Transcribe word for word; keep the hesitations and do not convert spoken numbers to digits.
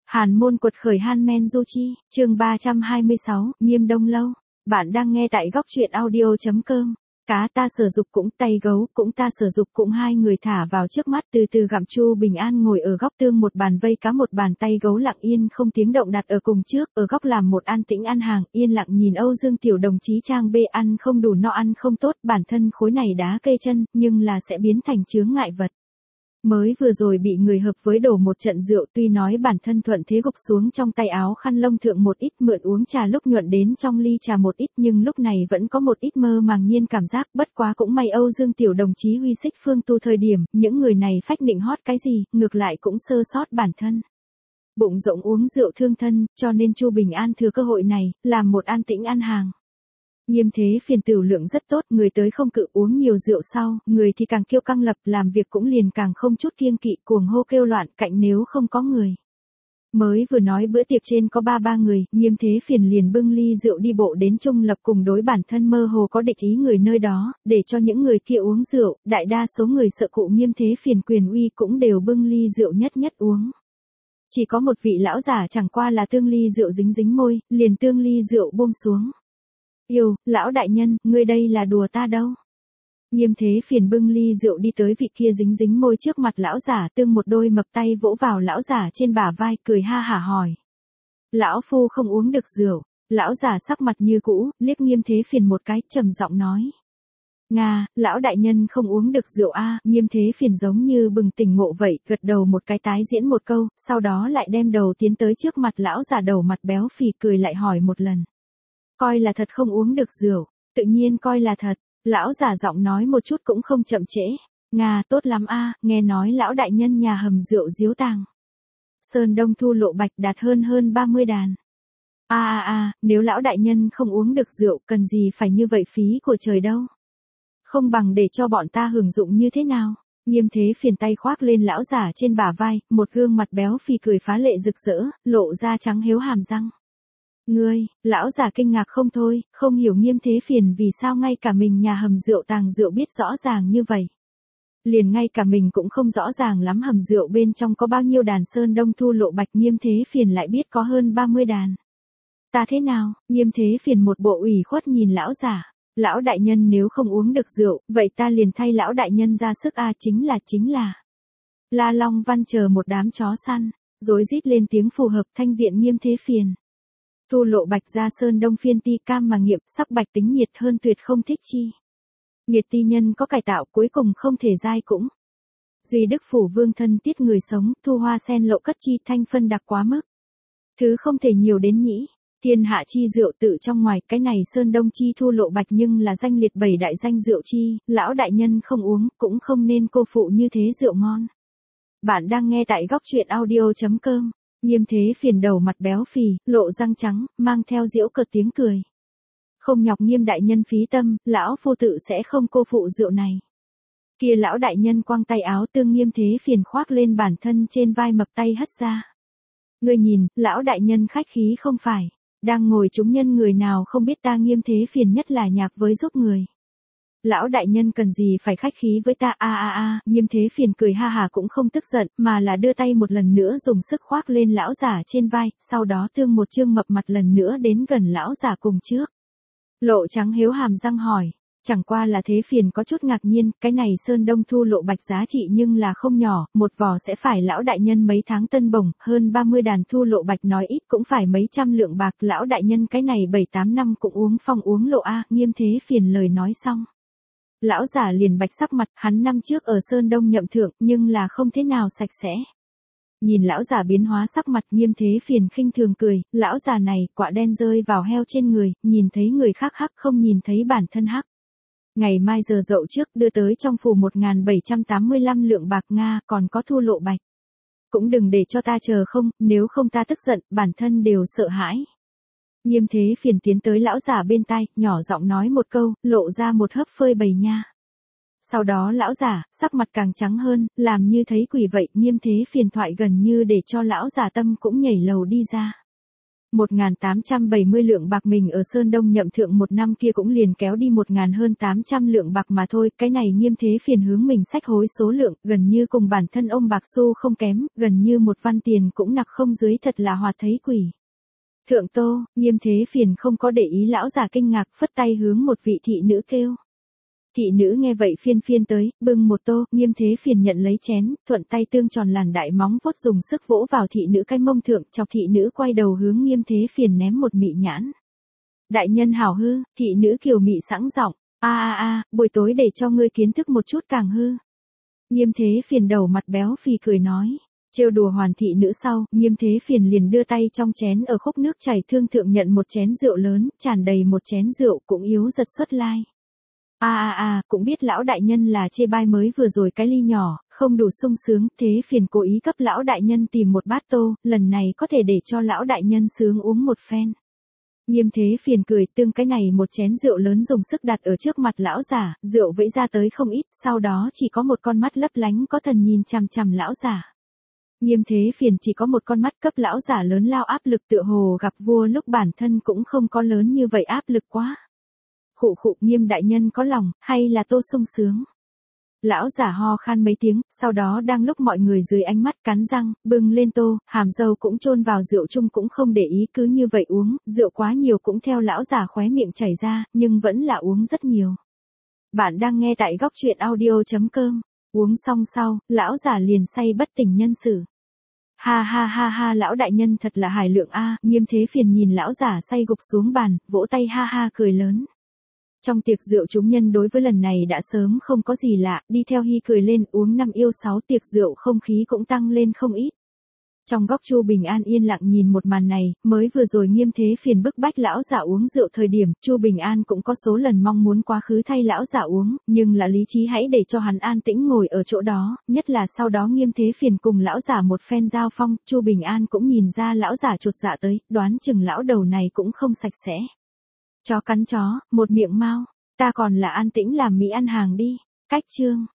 Hàn môn quật khởi Han Men Du Chi, chương ba trăm hai mươi sáu, Nghiêm Đông Lâu. Bạn đang nghe tại góc truyện audio chấm com. Cá ta sở dục cũng tay gấu cũng ta sở dục cũng hai người thả vào trước mắt từ từ gặm. Chu Bình An ngồi ở góc tương một bàn vây cá một bàn tay gấu lặng yên không tiếng động đặt ở cùng trước, ở góc làm một an tĩnh ăn hàng, yên lặng nhìn Âu Dương Tiểu đồng chí trang bê ăn không đủ no ăn không tốt, bản thân khối này đá cây chân, nhưng là sẽ biến thành chướng ngại vật. Mới vừa rồi bị người hợp với đổ một trận rượu, tuy nói bản thân thuận thế gục xuống trong tay áo khăn lông thượng một ít, mượn uống trà lúc nhuận đến trong ly trà một ít, nhưng lúc này vẫn có một ít mơ màng nhiên cảm giác. Bất quá cũng may Âu Dương Tiểu đồng chí huy xích phương tu thời điểm, những người này phách nịnh hót cái gì, ngược lại cũng sơ sót bản thân. Bụng rộng uống rượu thương thân, cho nên Chu Bình An thừa cơ hội này, làm một an tĩnh ăn hàng. Nghiêm Thế Phiền tiểu lượng rất tốt, người tới không cự uống nhiều rượu sau, người thì càng kiêu căng lập, làm việc cũng liền càng không chút kiêng kỵ, cuồng hô kêu loạn, cạnh nếu không có người. Mới vừa nói bữa tiệc trên có ba ba người, Nghiêm Thế Phiền liền bưng ly rượu đi bộ đến Trung Lập cùng đối bản thân mơ hồ có địch ý người nơi đó, để cho những người kia uống rượu, đại đa số người sợ cụ Nghiêm Thế Phiền quyền uy cũng đều bưng ly rượu nhất nhất uống. Chỉ có một vị lão giả chẳng qua là tương ly rượu dính dính môi, liền tương ly rượu buông xuống. Yêu, lão đại nhân, ngươi đây là đùa ta đâu. Nghiêm Thế Phiền bưng ly rượu đi tới vị kia dính dính môi trước mặt lão giả, tương một đôi mập tay vỗ vào lão giả trên bả vai, cười ha hả hỏi. Lão phu không uống được rượu. Lão giả sắc mặt như cũ, liếc Nghiêm Thế Phiền một cái, trầm giọng nói. Nga, lão đại nhân không uống được rượu a. À, Nghiêm Thế Phiền giống như bừng tỉnh ngộ vậy, gật đầu một cái tái diễn một câu, sau đó lại đem đầu tiến tới trước mặt lão giả đầu mặt béo phì, cười lại hỏi một lần. Coi là thật không uống được rượu, tự nhiên coi là thật. Lão giả giọng nói một chút cũng không chậm trễ. Nga, tốt lắm a, à, nghe nói lão đại nhân nhà hầm rượu diếu tàng. Sơn Đông Thu Lộ Bạch đạt hơn hơn ba mươi đàn. A a a, nếu lão đại nhân không uống được rượu, cần gì phải như vậy phí của trời đâu. Không bằng để cho bọn ta hưởng dụng như thế nào. Nghiêm Thế Phiền tay khoác lên lão giả trên bả vai, một gương mặt béo phì cười phá lệ rực rỡ, lộ ra trắng hiếu hàm răng. Ngươi, lão giả kinh ngạc không thôi, không hiểu Nghiêm Thế Phiền vì sao ngay cả mình nhà hầm rượu tàng rượu biết rõ ràng như vậy. Liền ngay cả mình cũng không rõ ràng lắm hầm rượu bên trong có bao nhiêu đàn Sơn Đông Thu Lộ Bạch, Nghiêm Thế Phiền lại biết có hơn ba mươi đàn. Ta thế nào? Nghiêm Thế Phiền một bộ ủy khuất nhìn lão giả. Lão đại nhân nếu không uống được rượu, vậy ta liền thay lão đại nhân ra sức a, à, chính là chính là. La Long Văn chờ một đám chó săn, rối rít lên tiếng phù hợp thanh viện Nghiêm Thế Phiền. Thu Lộ Bạch ra Sơn Đông phiên ti cam mà nghiệm, sắc bạch tính nhiệt hơn tuyệt không thích chi. Nhiệt ti nhân có cải tạo, cuối cùng không thể dai cũng. Duy Đức Phủ Vương thân tiết người sống, thu hoa sen lộ cất chi thanh phân đặc quá mức. Thứ không thể nhiều đến nhĩ. Thiên hạ chi rượu tự trong ngoài, cái này Sơn Đông chi Thu Lộ Bạch nhưng là danh liệt bảy đại danh rượu chi, lão đại nhân không uống, cũng không nên cô phụ như thế rượu ngon. Bạn đang nghe tại góc truyện audio chấm com. Nghiêm Thế Phiền đầu mặt béo phì, lộ răng trắng, mang theo giễu cợt tiếng cười. Không nhọc Nghiêm đại nhân phí tâm, lão phu tự sẽ không cô phụ rượu này. Kia lão đại nhân quăng tay áo tương Nghiêm Thế Phiền khoác lên bản thân trên vai mập tay hất ra. Ngươi nhìn, lão đại nhân khách khí không phải. Đang ngồi chúng nhân người nào không biết ta Nghiêm Thế Phiền nhất là nhạc với giúp người. Lão đại nhân cần gì phải khách khí với ta a a a, Nghiêm Thế Phiền cười ha hà cũng không tức giận, mà là đưa tay một lần nữa dùng sức khoác lên lão giả trên vai, sau đó tương một chương mập mặt lần nữa đến gần lão giả cùng trước. Lộ trắng hiếu hàm răng hỏi, chẳng qua là Thế Phiền có chút ngạc nhiên, cái này Sơn Đông Thu Lộ Bạch giá trị nhưng là không nhỏ, một vò sẽ phải lão đại nhân mấy tháng tân bổng, hơn ba mươi đàn Thu Lộ Bạch nói ít cũng phải mấy trăm lượng bạc, lão đại nhân cái này bảy tám năm cũng uống phong uống lộ a. Nghiêm Thế Phiền lời nói xong. Lão giả liền bạch sắc mặt, hắn năm trước ở Sơn Đông nhậm thượng, nhưng là không thế nào sạch sẽ. Nhìn lão giả biến hóa sắc mặt, Nghiêm Thế Phiền khinh thường cười, lão già này, quạ đen rơi vào heo trên người, nhìn thấy người khác hắc không nhìn thấy bản thân hắc. Ngày mai giờ dậu trước đưa tới trong phủ một nghìn bảy trăm tám mươi lăm lượng bạc Nga, còn có Thu Lộ Bạch. Cũng đừng để cho ta chờ không, nếu không ta tức giận, bản thân đều sợ hãi. Nghiêm Thế Phiền tiến tới lão giả bên tai, nhỏ giọng nói một câu, lộ ra một hớp phơi bầy nha. Sau đó lão giả, sắc mặt càng trắng hơn, làm như thấy quỷ vậy, Nghiêm Thế Phiền thoại gần như để cho lão giả tâm cũng nhảy lầu đi ra. một nghìn tám trăm bảy mươi lượng bạc mình ở Sơn Đông nhậm thượng một năm kia cũng liền kéo đi một ngàn hơn tám trăm lượng bạc mà thôi, cái này Nghiêm Thế Phiền hướng mình xách hối số lượng, gần như cùng bản thân ông bạc xu không kém, gần như một văn tiền cũng nặc không dưới, thật là hoạt thấy quỷ. Thượng Tô, Nghiêm Thế Phiền không có để ý lão già kinh ngạc, phất tay hướng một vị thị nữ kêu. Thị nữ nghe vậy phiên phiên tới, bưng một tô, Nghiêm Thế Phiền nhận lấy chén, thuận tay tương tròn làn đại móng vuốt dùng sức vỗ vào thị nữ cái mông thượng, chọc thị nữ quay đầu hướng Nghiêm Thế Phiền ném một mị nhãn. Đại nhân hảo hư, thị nữ kiều mị sẵn giọng, a a a, buổi tối để cho ngươi kiến thức một chút càng hư. Nghiêm Thế Phiền đầu mặt béo phì cười nói. Trêu đùa hoàn thị nữ sau, Nghiêm Thế Phiền liền đưa tay trong chén ở khúc nước chảy thương thượng nhận một chén rượu lớn, tràn đầy một chén rượu cũng yếu giật xuất lai. A a a, cũng biết lão đại nhân là chê bai mới vừa rồi cái ly nhỏ, không đủ sung sướng, Thế Phiền cố ý cấp lão đại nhân tìm một bát tô, lần này có thể để cho lão đại nhân sướng uống một phen. Nghiêm Thế Phiền cười, tương cái này một chén rượu lớn dùng sức đặt ở trước mặt lão giả, rượu vẫy ra tới không ít, sau đó chỉ có một con mắt lấp lánh có thần nhìn chằm chằm lão giả. Nghiêm Thế Phiền chỉ có một con mắt cấp lão giả lớn lao áp lực, tựa hồ gặp vua lúc bản thân cũng không có lớn như vậy áp lực quá. Khụ khụ, Nghiêm đại nhân có lòng, hay là tô sung sướng. Lão giả ho khan mấy tiếng, sau đó đang lúc mọi người dưới ánh mắt cắn răng, bưng lên tô, hàm dâu cũng chôn vào rượu chung cũng không để ý, cứ như vậy uống, rượu quá nhiều cũng theo lão giả khóe miệng chảy ra, nhưng vẫn là uống rất nhiều. Bạn đang nghe tại góc truyện audio chấm com. Uống xong sau, lão giả liền say bất tỉnh nhân sự. Ha ha ha ha, lão đại nhân thật là hài lượng a. Nghiêm Thế Phiền nhìn lão giả say gục xuống bàn, vỗ tay ha ha cười lớn. Trong tiệc rượu chúng nhân đối với lần này đã sớm không có gì lạ, đi theo hi cười lên, uống năm yêu sáu tiệc rượu không khí cũng tăng lên không ít. Trong góc Chu Bình An yên lặng nhìn một màn này, mới vừa rồi Nghiêm Thế Phiền bức bách lão giả uống rượu thời điểm, Chu Bình An cũng có số lần mong muốn quá khứ thay lão giả uống, nhưng là lý trí hãy để cho hắn an tĩnh ngồi ở chỗ đó, nhất là sau đó Nghiêm Thế Phiền cùng lão giả một phen giao phong, Chu Bình An cũng nhìn ra lão giả chột dạ tới, đoán chừng lão đầu này cũng không sạch sẽ. Chó cắn chó, một miệng mau, ta còn là an tĩnh làm mỹ ăn hàng đi. Cách chương